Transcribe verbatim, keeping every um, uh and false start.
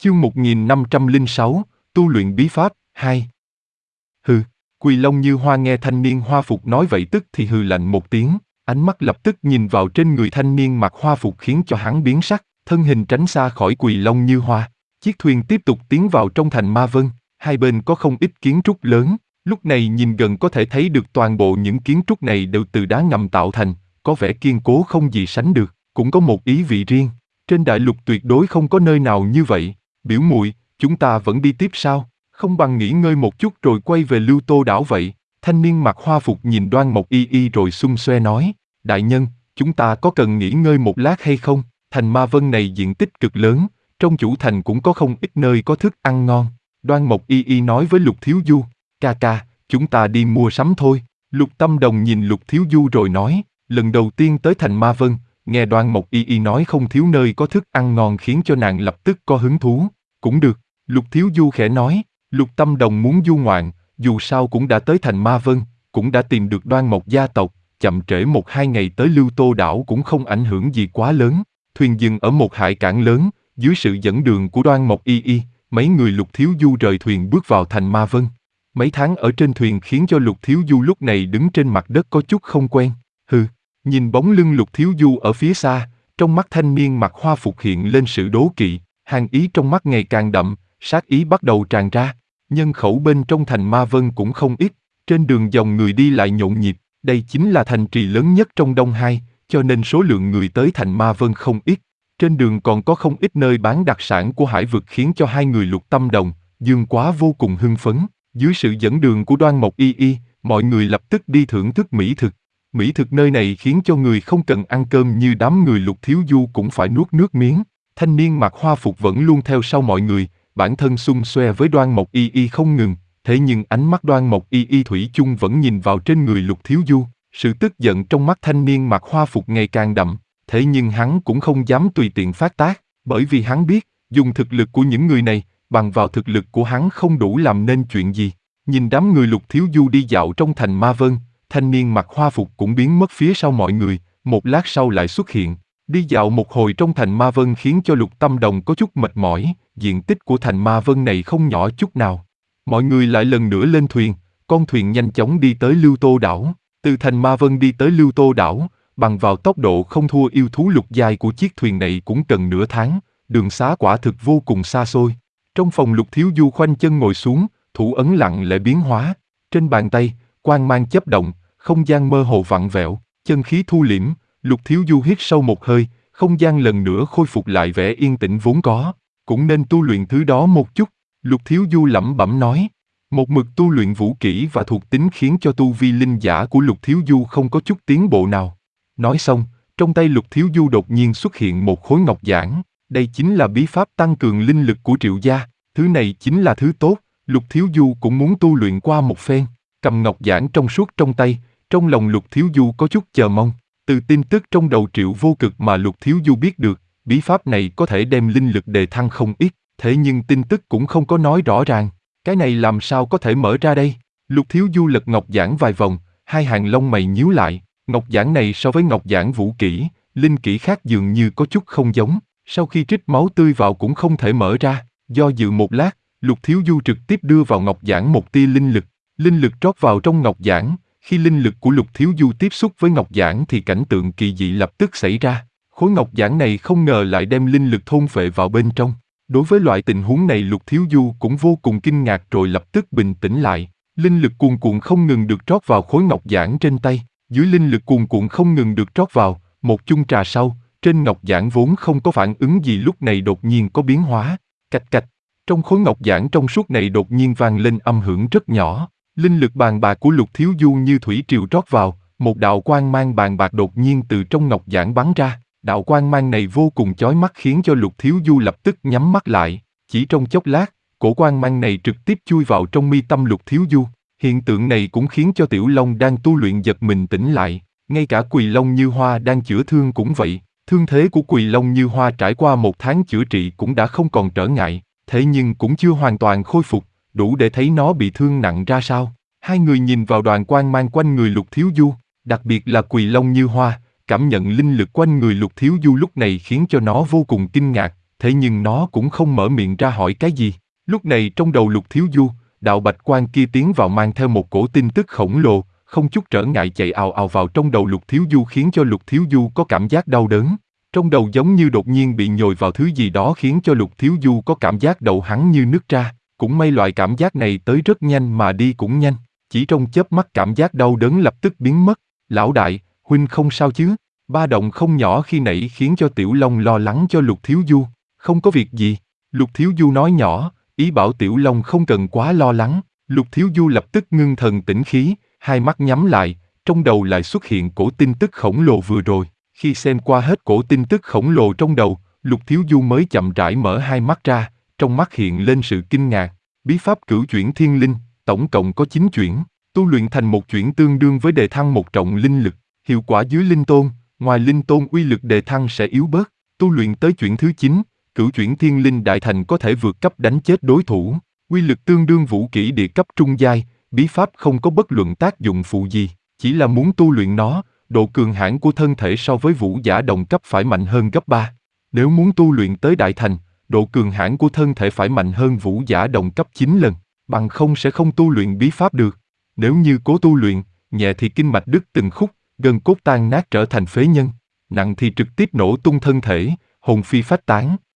Chương một nghìn năm trăm lẻ sáu, tu luyện bí pháp, hai. Hừ, Quỳ Long Như Hoa nghe thanh niên hoa phục nói vậy tức thì hừ lạnh một tiếng, ánh mắt lập tức nhìn vào trên người thanh niên mặc hoa phục khiến cho hắn biến sắc, thân hình tránh xa khỏi Quỳ Long Như Hoa. Chiếc thuyền tiếp tục tiến vào trong thành Ma Vân, hai bên có không ít kiến trúc lớn, lúc này nhìn gần có thể thấy được toàn bộ những kiến trúc này đều từ đá ngầm tạo thành, có vẻ kiên cố không gì sánh được, cũng có một ý vị riêng, trên đại lục tuyệt đối không có nơi nào như vậy. Biểu muội, chúng ta vẫn đi tiếp sao? Không bằng nghỉ ngơi một chút rồi quay về Lưu Tô đảo vậy. Thanh niên mặc hoa phục nhìn Đoan Mộc Y Y rồi xung xoe nói, đại nhân, chúng ta có cần nghỉ ngơi một lát hay không? Thành Ma Vân này diện tích cực lớn, trong chủ thành cũng có không ít nơi có thức ăn ngon. Đoan Mộc Y Y nói với Lục Thiếu Du, ca ca, chúng ta đi mua sắm thôi. Lục Tâm Đồng nhìn Lục Thiếu Du rồi nói, lần đầu tiên tới thành Ma Vân, nghe Đoan Mộc Y Y nói không thiếu nơi có thức ăn ngon khiến cho nàng lập tức có hứng thú. Cũng được, Lục Thiếu Du khẽ nói, Lục Tâm Đồng muốn du ngoạn, dù sao cũng đã tới thành Ma Vân, cũng đã tìm được Đoan Mộc gia tộc, chậm trễ một hai ngày tới Lưu Tô đảo cũng không ảnh hưởng gì quá lớn. Thuyền dừng ở một hải cảng lớn, dưới sự dẫn đường của Đoan Mộc Y Y, mấy người Lục Thiếu Du rời thuyền bước vào thành Ma Vân. Mấy tháng ở trên thuyền khiến cho Lục Thiếu Du lúc này đứng trên mặt đất có chút không quen. Hừ, nhìn bóng lưng Lục Thiếu Du ở phía xa, trong mắt thanh niên mặc hoa phục hiện lên sự đố kỵ, hàn ý trong mắt ngày càng đậm, sát ý bắt đầu tràn ra. Nhân khẩu bên trong thành Ma Vân cũng không ít, trên đường dòng người đi lại nhộn nhịp, đây chính là thành trì lớn nhất trong Đông Hai, cho nên số lượng người tới thành Ma Vân không ít. Trên đường còn có không ít nơi bán đặc sản của hải vực khiến cho hai người Lục Tâm Đồng, Dương Quá vô cùng hưng phấn. Dưới sự dẫn đường của Đoan Mộc Y Y, mọi người lập tức đi thưởng thức mỹ thực. Mỹ thực nơi này khiến cho người không cần ăn cơm như đám người Lục Thiếu Du cũng phải nuốt nước miếng. Thanh niên mặc hoa phục vẫn luôn theo sau mọi người, bản thân xung xoe với Đoan Mộc Y Y không ngừng, thế nhưng ánh mắt Đoan Mộc Y Y thủy chung vẫn nhìn vào trên người Lục Thiếu Du. Sự tức giận trong mắt thanh niên mặc hoa phục ngày càng đậm, thế nhưng hắn cũng không dám tùy tiện phát tác, bởi vì hắn biết, dùng thực lực của những người này, bằng vào thực lực của hắn không đủ làm nên chuyện gì. Nhìn đám người Lục Thiếu Du đi dạo trong thành Ma Vân, thanh niên mặc hoa phục cũng biến mất phía sau mọi người, một lát sau lại xuất hiện. Đi dạo một hồi trong thành Ma Vân khiến cho Lục Tâm Đồng có chút mệt mỏi, diện tích của thành Ma Vân này không nhỏ chút nào. Mọi người lại lần nữa lên thuyền, con thuyền nhanh chóng đi tới Lưu Tô đảo. Từ thành Ma Vân đi tới Lưu Tô đảo, bằng vào tốc độ không thua yêu thú lục giai của chiếc thuyền này cũng cần nửa tháng, đường xá quả thực vô cùng xa xôi. Trong phòng Lục Thiếu Du khoanh chân ngồi xuống, thủ ấn lặng lẽ biến hóa. Trên bàn tay, quang mang chớp động, không gian mơ hồ vặn vẹo, chân khí thu liễm. Lục Thiếu Du hít sâu một hơi, không gian lần nữa khôi phục lại vẻ yên tĩnh vốn có. Cũng nên tu luyện thứ đó một chút, Lục Thiếu Du lẩm bẩm nói. Một mực tu luyện vũ kỹ và thuộc tính khiến cho tu vi linh giả của Lục Thiếu Du không có chút tiến bộ nào. Nói xong, trong tay Lục Thiếu Du đột nhiên xuất hiện một khối ngọc giản. Đây chính là bí pháp tăng cường linh lực của Triệu gia. Thứ này chính là thứ tốt, Lục Thiếu Du cũng muốn tu luyện qua một phen. Cầm ngọc giản trong suốt trong tay, trong lòng Lục Thiếu Du có chút chờ mong. Từ tin tức trong đầu Triệu Vô Cực mà Lục Thiếu Du biết được, bí pháp này có thể đem linh lực đề thăng không ít, thế nhưng tin tức cũng không có nói rõ ràng. Cái này làm sao có thể mở ra đây? Lục Thiếu Du lật ngọc giản vài vòng, hai hàng lông mày nhíu lại. Ngọc giản này so với ngọc giản vũ kỹ, linh kỹ khác dường như có chút không giống. Sau khi trích máu tươi vào cũng không thể mở ra. Do dự một lát, Lục Thiếu Du trực tiếp đưa vào ngọc giản một tia linh lực. Linh lực trót vào trong ngọc giản. Khi linh lực của Lục Thiếu Du tiếp xúc với ngọc giản thì cảnh tượng kỳ dị lập tức xảy ra. Khối ngọc giản này không ngờ lại đem linh lực thôn phệ vào bên trong. Đối với loại tình huống này Lục Thiếu Du cũng vô cùng kinh ngạc rồi lập tức bình tĩnh lại. Linh lực cuồn cuộn không ngừng được trót vào khối ngọc giản trên tay. Dưới linh lực cuồn cuộn không ngừng được trót vào, một chung trà sau, trên ngọc giản vốn không có phản ứng gì lúc này đột nhiên có biến hóa. Cạch cạch, trong khối ngọc giản trong suốt này đột nhiên vang lên âm hưởng rất nhỏ. Linh lực bàn bạc của Lục Thiếu Du như thủy triều trót vào, một đạo quang mang bàn bạc đột nhiên từ trong ngọc giản bắn ra. Đạo quang mang này vô cùng chói mắt khiến cho Lục Thiếu Du lập tức nhắm mắt lại. Chỉ trong chốc lát, cổ quang mang này trực tiếp chui vào trong mi tâm Lục Thiếu Du. Hiện tượng này cũng khiến cho Tiểu Long đang tu luyện giật mình tỉnh lại. Ngay cả Quỳ Long Như Hoa đang chữa thương cũng vậy. Thương thế của Quỳ Long Như Hoa trải qua một tháng chữa trị cũng đã không còn trở ngại, thế nhưng cũng chưa hoàn toàn khôi phục, đủ để thấy nó bị thương nặng ra sao. Hai người nhìn vào đoàn quang mang quanh người Lục Thiếu Du, đặc biệt là Quỳ Long Như Hoa, cảm nhận linh lực quanh người Lục Thiếu Du lúc này khiến cho nó vô cùng kinh ngạc, thế nhưng nó cũng không mở miệng ra hỏi cái gì. Lúc này trong đầu Lục Thiếu Du, đạo bạch quan kia tiến vào mang theo một cổ tin tức khổng lồ, không chút trở ngại chạy ào ào vào trong đầu Lục Thiếu Du khiến cho Lục Thiếu Du có cảm giác đau đớn. Trong đầu giống như đột nhiên bị nhồi vào thứ gì đó khiến cho Lục Thiếu Du có cảm giác đầu hắn như nứt ra. Cũng may loại cảm giác này tới rất nhanh mà đi cũng nhanh. Chỉ trong chớp mắt cảm giác đau đớn lập tức biến mất. Lão đại, huynh không sao chứ? Ba động không nhỏ khi nãy khiến cho Tiểu Long lo lắng cho Lục Thiếu Du. Không có việc gì. Lục Thiếu Du nói nhỏ, ý bảo Tiểu Long không cần quá lo lắng. Lục Thiếu Du lập tức ngưng thần tĩnh khí, hai mắt nhắm lại, trong đầu lại xuất hiện cổ tin tức khổng lồ vừa rồi. Khi xem qua hết cổ tin tức khổng lồ trong đầu, Lục Thiếu Du mới chậm rãi mở hai mắt ra, trong mắt hiện lên sự kinh ngạc. Bí pháp cửu chuyển thiên linh, tổng cộng có chín chuyển, tu luyện thành một chuyển tương đương với đề thăng một trọng linh lực, hiệu quả dưới linh tôn, ngoài linh tôn uy lực đề thăng sẽ yếu bớt, tu luyện tới chuyển thứ chín, cửu chuyển thiên linh đại thành có thể vượt cấp đánh chết đối thủ, uy lực tương đương vũ kỹ địa cấp trung giai, bí pháp không có bất luận tác dụng phụ gì, chỉ là muốn tu luyện nó, độ cường hãn của thân thể so với vũ giả đồng cấp phải mạnh hơn gấp ba. Nếu muốn tu luyện tới đại thành, độ cường hãn của thân thể phải mạnh hơn vũ giả đồng cấp chín lần, bằng không sẽ không tu luyện bí pháp được. Nếu như cố tu luyện, nhẹ thì kinh mạch đứt từng khúc, gân cốt tan nát trở thành phế nhân, nặng thì trực tiếp nổ tung thân thể, hồn phi phách tán.